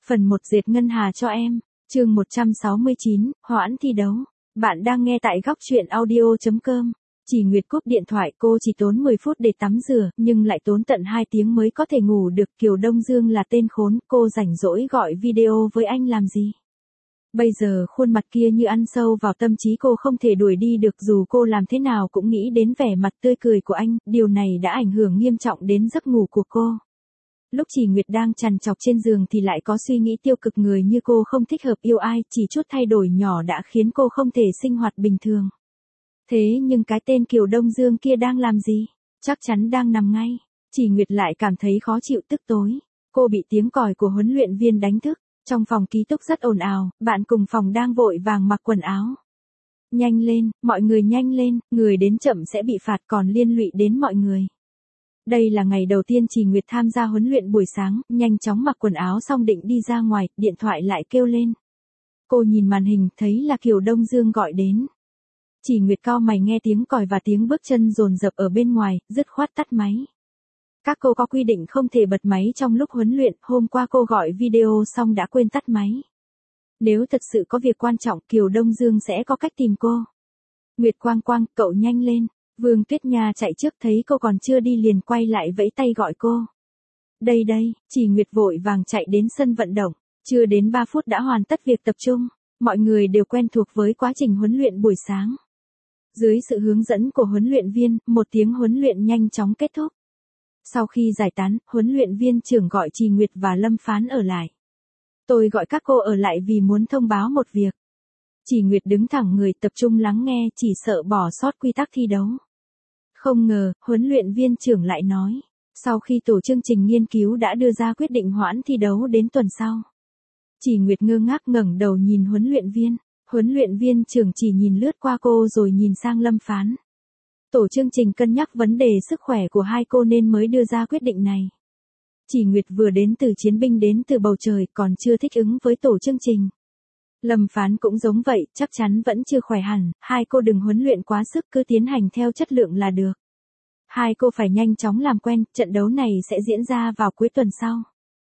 Phần 1 dệt ngân hà cho em. Chương 169, hoãn thi đấu. Bạn đang nghe tại góc truyện audio.com. Chỉ Nguyệt cúp điện thoại, cô chỉ tốn 10 phút để tắm rửa, nhưng lại tốn tận 2 tiếng mới có thể ngủ được. Kiều Đông Dương là tên khốn, cô rảnh rỗi gọi video với anh làm gì? Bây giờ khuôn mặt kia như ăn sâu vào tâm trí cô, không thể đuổi đi được, dù cô làm thế nào cũng nghĩ đến vẻ mặt tươi cười của anh, điều này đã ảnh hưởng nghiêm trọng đến giấc ngủ của cô. Lúc Chỉ Nguyệt đang trằn trọc trên giường thì lại có suy nghĩ tiêu cực, người như cô không thích hợp yêu ai, chỉ chút thay đổi nhỏ đã khiến cô không thể sinh hoạt bình thường. Thế nhưng cái tên Kiều Đông Dương kia đang làm gì? Chắc chắn đang nằm ngay. Chỉ Nguyệt lại cảm thấy khó chịu, tức tối. Cô bị tiếng còi của huấn luyện viên đánh thức. Trong phòng ký túc rất ồn ào, bạn cùng phòng đang vội vàng mặc quần áo. Nhanh lên, mọi người nhanh lên, người đến chậm sẽ bị phạt, còn liên lụy đến mọi người. Đây là ngày đầu tiên Chỉ Nguyệt tham gia huấn luyện buổi sáng, nhanh chóng mặc quần áo xong định đi ra ngoài, điện thoại lại kêu lên. Cô nhìn màn hình, thấy là Kiều Đông Dương gọi đến. Chỉ Nguyệt cau mày nghe tiếng còi và tiếng bước chân dồn dập ở bên ngoài, dứt khoát tắt máy. Các cô có quy định không thể bật máy trong lúc huấn luyện, hôm qua cô gọi video xong đã quên tắt máy. Nếu thật sự có việc quan trọng, Kiều Đông Dương sẽ có cách tìm cô. Nguyệt Quang Quang, cậu nhanh lên. Vương Tuyết Nha chạy trước, thấy cô còn chưa đi liền quay lại vẫy tay gọi cô. Đây đây, Chỉ Nguyệt vội vàng chạy đến sân vận động. Chưa đến 3 phút đã hoàn tất việc tập trung. Mọi người đều quen thuộc với quá trình huấn luyện buổi sáng. Dưới sự hướng dẫn của huấn luyện viên, một tiếng huấn luyện nhanh chóng kết thúc. Sau khi giải tán, huấn luyện viên trưởng gọi Chỉ Nguyệt và Lâm Phán ở lại. Tôi gọi các cô ở lại vì muốn thông báo một việc. Chỉ Nguyệt đứng thẳng người, tập trung lắng nghe, chỉ sợ bỏ sót quy tắc thi đấu. Không ngờ, huấn luyện viên trưởng lại nói, sau khi tổ chương trình nghiên cứu đã đưa ra quyết định hoãn thi đấu đến tuần sau. Chỉ Nguyệt ngơ ngác ngẩng đầu nhìn huấn luyện viên. Huấn luyện viên trưởng chỉ nhìn lướt qua cô rồi nhìn sang Lâm Phán. Tổ chương trình cân nhắc vấn đề sức khỏe của hai cô nên mới đưa ra quyết định này. Chỉ Nguyệt vừa đến từ chiến binh, đến từ bầu trời, còn chưa thích ứng với tổ chương trình. Lâm Phán cũng giống vậy, chắc chắn vẫn chưa khỏe hẳn, hai cô đừng huấn luyện quá sức, cứ tiến hành theo chất lượng là được. Hai cô phải nhanh chóng làm quen, trận đấu này sẽ diễn ra vào cuối tuần sau.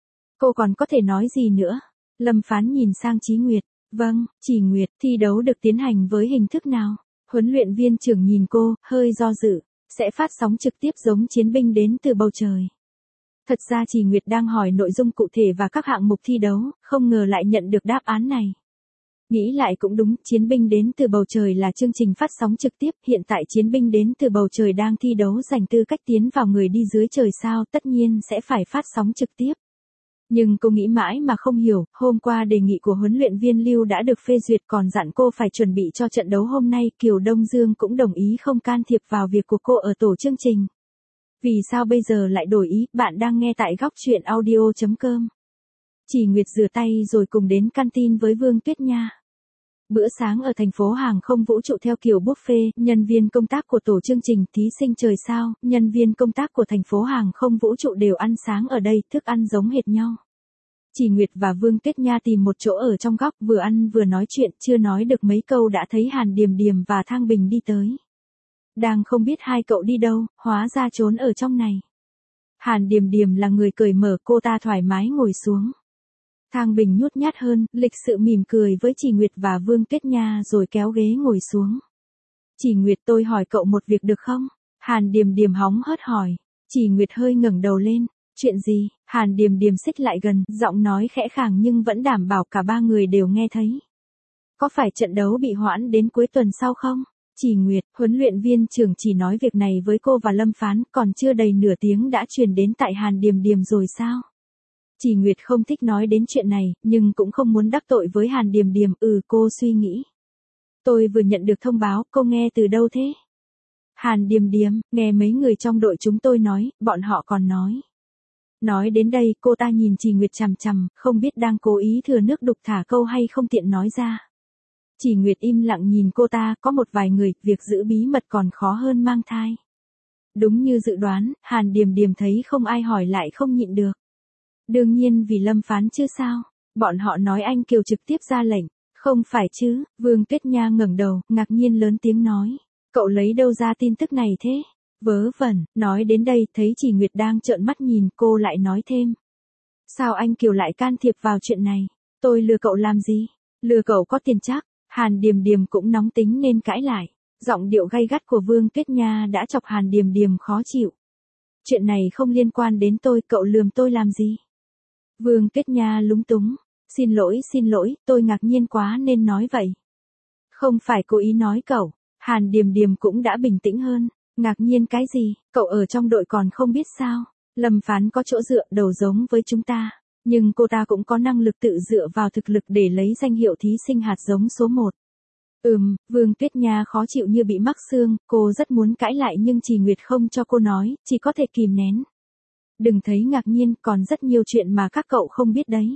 Cô còn có thể nói gì nữa? Lâm Phán nhìn sang Chí Nguyệt. Vâng, Chỉ Nguyệt, thi đấu được tiến hành với hình thức nào? Huấn luyện viên trưởng nhìn cô, hơi do dự, sẽ phát sóng trực tiếp giống chiến binh đến từ bầu trời. Thật ra Chỉ Nguyệt đang hỏi nội dung cụ thể và các hạng mục thi đấu, không ngờ lại nhận được đáp án này. Nghĩ lại cũng đúng, chiến binh đến từ bầu trời là chương trình phát sóng trực tiếp, hiện tại chiến binh đến từ bầu trời đang thi đấu giành tư cách tiến vào người đi dưới trời sao, tất nhiên sẽ phải phát sóng trực tiếp. Nhưng cô nghĩ mãi mà không hiểu, hôm qua đề nghị của huấn luyện viên Lưu đã được phê duyệt, còn dặn cô phải chuẩn bị cho trận đấu hôm nay, Kiều Đông Dương cũng đồng ý không can thiệp vào việc của cô ở tổ chương trình. Vì sao bây giờ lại đổi ý? Bạn đang nghe tại góc truyện audio.com. Chỉ Nguyệt rửa tay rồi cùng đến canteen với Vương Tuyết Nha. Bữa sáng ở thành phố hàng không vũ trụ theo kiểu buffet, nhân viên công tác của tổ chương trình, thí sinh trời sao, nhân viên công tác của thành phố hàng không vũ trụ đều ăn sáng ở đây, thức ăn giống hệt nhau. Chỉ Nguyệt và Vương Tuyết Nha tìm một chỗ ở trong góc, vừa ăn vừa nói chuyện, chưa nói được mấy câu đã thấy Hàn Điềm Điềm và Thang Bình đi tới. Đang không biết hai cậu đi đâu, hóa ra trốn ở trong này. Hàn Điềm Điềm là người cởi mở, cô ta thoải mái ngồi xuống. Thang Bình nhút nhát hơn, lịch sự mỉm cười với Chỉ Nguyệt và Vương Tuyết Nha rồi kéo ghế ngồi xuống. Chỉ Nguyệt, tôi hỏi cậu một việc được không? Hàn Điềm Điềm hóng hớt hỏi. Chỉ Nguyệt hơi ngẩng đầu lên. Chuyện gì? Hàn Điềm Điềm xích lại gần, giọng nói khẽ khàng nhưng vẫn đảm bảo cả ba người đều nghe thấy. Có phải trận đấu bị hoãn đến cuối tuần sau không? Chỉ Nguyệt, huấn luyện viên trưởng chỉ nói việc này với cô và Lâm Phán, còn chưa đầy nửa tiếng đã truyền đến tại Hàn Điềm Điềm rồi sao? Chỉ Nguyệt không thích nói đến chuyện này, nhưng cũng không muốn đắc tội với Hàn Điềm Điềm, cô suy nghĩ. Tôi vừa nhận được thông báo, cô nghe từ đâu thế? Hàn Điềm Điềm, nghe mấy người trong đội chúng tôi nói, bọn họ còn nói. Nói đến đây, cô ta nhìn Chỉ Nguyệt chằm chằm, không biết đang cố ý thừa nước đục thả câu hay không tiện nói ra. Chỉ Nguyệt im lặng nhìn cô ta, có một vài người, việc giữ bí mật còn khó hơn mang thai. Đúng như dự đoán, Hàn Điềm Điềm thấy không ai hỏi lại không nhịn được. Đương nhiên vì Lâm Phán chứ sao, bọn họ nói anh Kiều trực tiếp ra lệnh, không phải chứ? Vương Tuyết Nha ngẩng đầu, ngạc nhiên lớn tiếng nói, cậu lấy đâu ra tin tức này thế? Vớ vẩn, nói đến đây thấy Chỉ Nguyệt đang trợn mắt nhìn, cô lại nói thêm. Sao anh Kiều lại can thiệp vào chuyện này? Tôi lừa cậu làm gì? Lừa cậu có tiền chắc. Hàn Điềm Điềm cũng nóng tính nên cãi lại. Giọng điệu gay gắt của Vương Tuyết Nha đã chọc Hàn Điềm Điềm khó chịu. Chuyện này không liên quan đến tôi, cậu lườm tôi làm gì? Vương Tuyết Nha lúng túng. Xin lỗi, tôi ngạc nhiên quá nên nói vậy. Không phải cố ý nói cậu. Hàn Điềm Điềm cũng đã bình tĩnh hơn. Ngạc nhiên cái gì, cậu ở trong đội còn không biết sao. Lâm Phán có chỗ dựa đầu giống với chúng ta. Nhưng cô ta cũng có năng lực tự dựa vào thực lực để lấy danh hiệu thí sinh hạt giống số 1. Vương Tuyết Nha khó chịu như bị mắc xương, cô rất muốn cãi lại nhưng Trì Nguyệt không cho cô nói, chỉ có thể kìm nén. Đừng thấy ngạc nhiên, còn rất nhiều chuyện mà các cậu không biết đấy.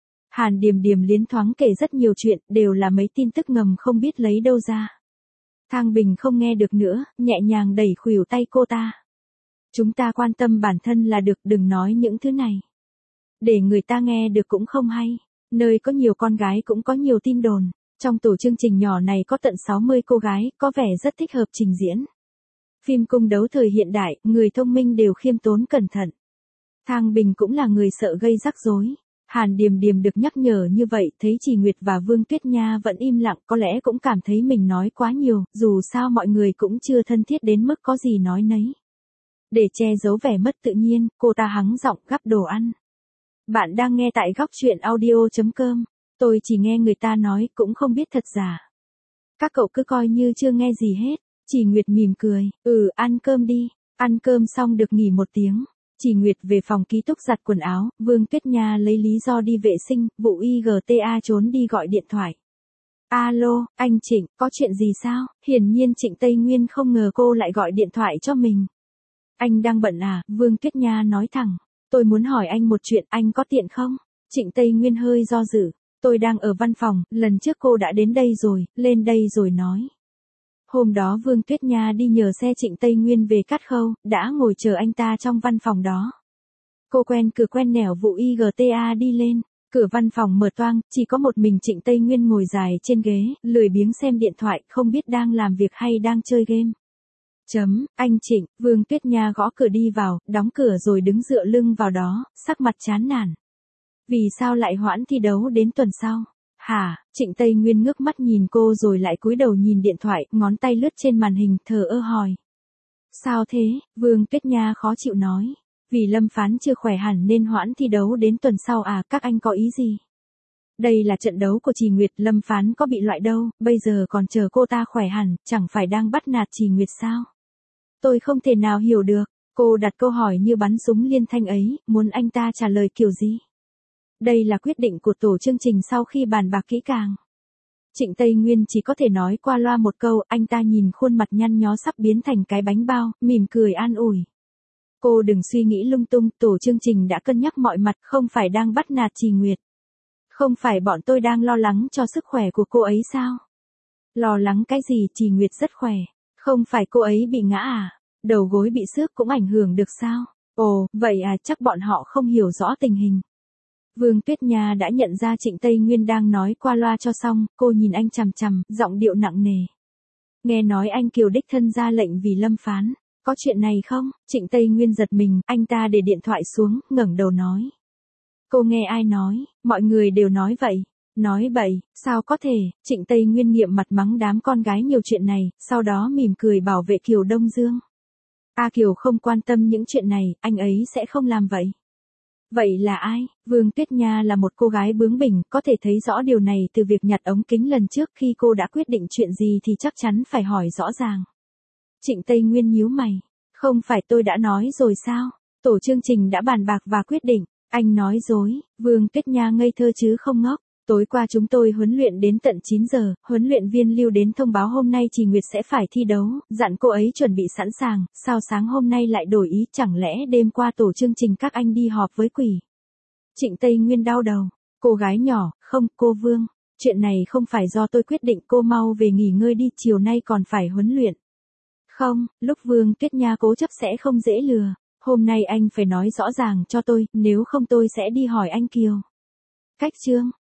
Hàn Điềm Điềm liến thoáng kể rất nhiều chuyện, đều là mấy tin tức ngầm không biết lấy đâu ra. Thang Bình không nghe được nữa, nhẹ nhàng đẩy khuỷu tay cô ta. Chúng ta quan tâm bản thân là được, đừng nói những thứ này. Để người ta nghe được cũng không hay. Nơi có nhiều con gái cũng có nhiều tin đồn. Trong tổ chương trình nhỏ này có tận 60 cô gái, có vẻ rất thích hợp trình diễn. Phim cung đấu thời hiện đại, người thông minh đều khiêm tốn cẩn thận. Thang Bình cũng là người sợ gây rắc rối. Hàn Điềm Điềm được nhắc nhở như vậy, thấy Trì Nguyệt và Vương Tuyết Nha vẫn im lặng, có lẽ cũng cảm thấy mình nói quá nhiều, dù sao mọi người cũng chưa thân thiết đến mức có gì nói nấy. Để che giấu vẻ mất tự nhiên, cô ta hắng giọng gắp đồ ăn. Bạn đang nghe tại góc truyện audio.com. Tôi chỉ nghe người ta nói, cũng không biết thật giả. Các cậu cứ coi như chưa nghe gì hết. Trì Nguyệt mỉm cười, ăn cơm đi. Ăn cơm xong được nghỉ 1 tiếng. Trì Nguyệt về phòng ký túc giặt quần áo, Vương Tuyết Nha lấy lý do đi vệ sinh, vụ IGTA trốn đi gọi điện thoại. Alo, anh Trịnh, có chuyện gì sao? Hiển nhiên Trịnh Tây Nguyên không ngờ cô lại gọi điện thoại cho mình. Anh đang bận à? Vương Tuyết Nha nói thẳng. Tôi muốn hỏi anh một chuyện, anh có tiện không? Trịnh Tây Nguyên hơi do dự. Tôi đang ở văn phòng, lần trước cô đã đến đây rồi, lên đây rồi nói. Hôm đó Vương Tuyết Nha đi nhờ xe Trịnh Tây Nguyên về Cát Khâu, đã ngồi chờ anh ta trong văn phòng đó. Cô quen cửa quen nẻo vụ IGTA đi lên, cửa văn phòng mở toang, chỉ có một mình Trịnh Tây Nguyên ngồi dài trên ghế, lười biếng xem điện thoại, không biết đang làm việc hay đang chơi game. Anh Trịnh, Vương Tuyết Nha gõ cửa đi vào, đóng cửa rồi đứng dựa lưng vào đó, sắc mặt chán nản. Vì sao lại hoãn thi đấu đến tuần sau? Hả? Trịnh Tây Nguyên ngước mắt nhìn cô rồi lại cúi đầu nhìn điện thoại, ngón tay lướt trên màn hình, thờ ơ hỏi. Sao thế? Vương Tuyết Nha khó chịu nói. Vì Lâm Phán chưa khỏe hẳn nên hoãn thi đấu đến tuần sau à, các anh có ý gì? Đây là trận đấu của Trì Nguyệt, Lâm Phán có bị loại đâu, bây giờ còn chờ cô ta khỏe hẳn, chẳng phải đang bắt nạt Trì Nguyệt sao? Tôi không thể nào hiểu được, cô đặt câu hỏi như bắn súng liên thanh ấy, muốn anh ta trả lời kiểu gì? Đây là quyết định của tổ chương trình sau khi bàn bạc kỹ càng. Trịnh Tây Nguyên chỉ có thể nói qua loa một câu, anh ta nhìn khuôn mặt nhăn nhó sắp biến thành cái bánh bao, mỉm cười an ủi. Cô đừng suy nghĩ lung tung, tổ chương trình đã cân nhắc mọi mặt, không phải đang bắt nạt Trì Nguyệt. Không phải bọn tôi đang lo lắng cho sức khỏe của cô ấy sao? Lo lắng cái gì, Trì Nguyệt rất khỏe. Không phải cô ấy bị ngã à? Đầu gối bị xước cũng ảnh hưởng được sao? Ồ, vậy à, chắc bọn họ không hiểu rõ tình hình. Vương Tuyết Nha đã nhận ra Trịnh Tây Nguyên đang nói qua loa cho xong, cô nhìn anh chằm chằm, giọng điệu nặng nề. Nghe nói anh Kiều đích thân ra lệnh vì Lâm Phán, có chuyện này không? Trịnh Tây Nguyên giật mình, anh ta để điện thoại xuống, ngẩng đầu nói. Cô nghe ai nói, mọi người đều nói vậy. Nói bậy, sao có thể? Trịnh Tây Nguyên nghiệm mặt mắng đám con gái nhiều chuyện này, sau đó mỉm cười bảo vệ Kiều Đông Dương. A Kiều không quan tâm những chuyện này, anh ấy sẽ không làm vậy. Vậy là ai? Vương Tuyết Nha là một cô gái bướng bỉnh, có thể thấy rõ điều này từ việc nhặt ống kính lần trước, khi cô đã quyết định chuyện gì thì chắc chắn phải hỏi rõ ràng. Trịnh Tây Nguyên nhíu mày. Không phải tôi đã nói rồi sao? Tổ chương trình đã bàn bạc và quyết định. Anh nói dối. Vương Tuyết Nha ngây thơ chứ không ngốc. Tối qua chúng tôi huấn luyện đến tận 9 giờ, huấn luyện viên Lưu đến thông báo hôm nay Trì Nguyệt sẽ phải thi đấu, dặn cô ấy chuẩn bị sẵn sàng, sao sáng hôm nay lại đổi ý, chẳng lẽ đêm qua tổ chương trình các anh đi họp với quỷ? Trịnh Tây Nguyên đau đầu. Cô gái nhỏ, không, cô Vương, chuyện này không phải do tôi quyết định, cô mau về nghỉ ngơi đi, chiều nay còn phải huấn luyện. Không, lúc Vương Tuyết Nha cố chấp sẽ không dễ lừa, hôm nay anh phải nói rõ ràng cho tôi, nếu không tôi sẽ đi hỏi anh Kiều. Cách chương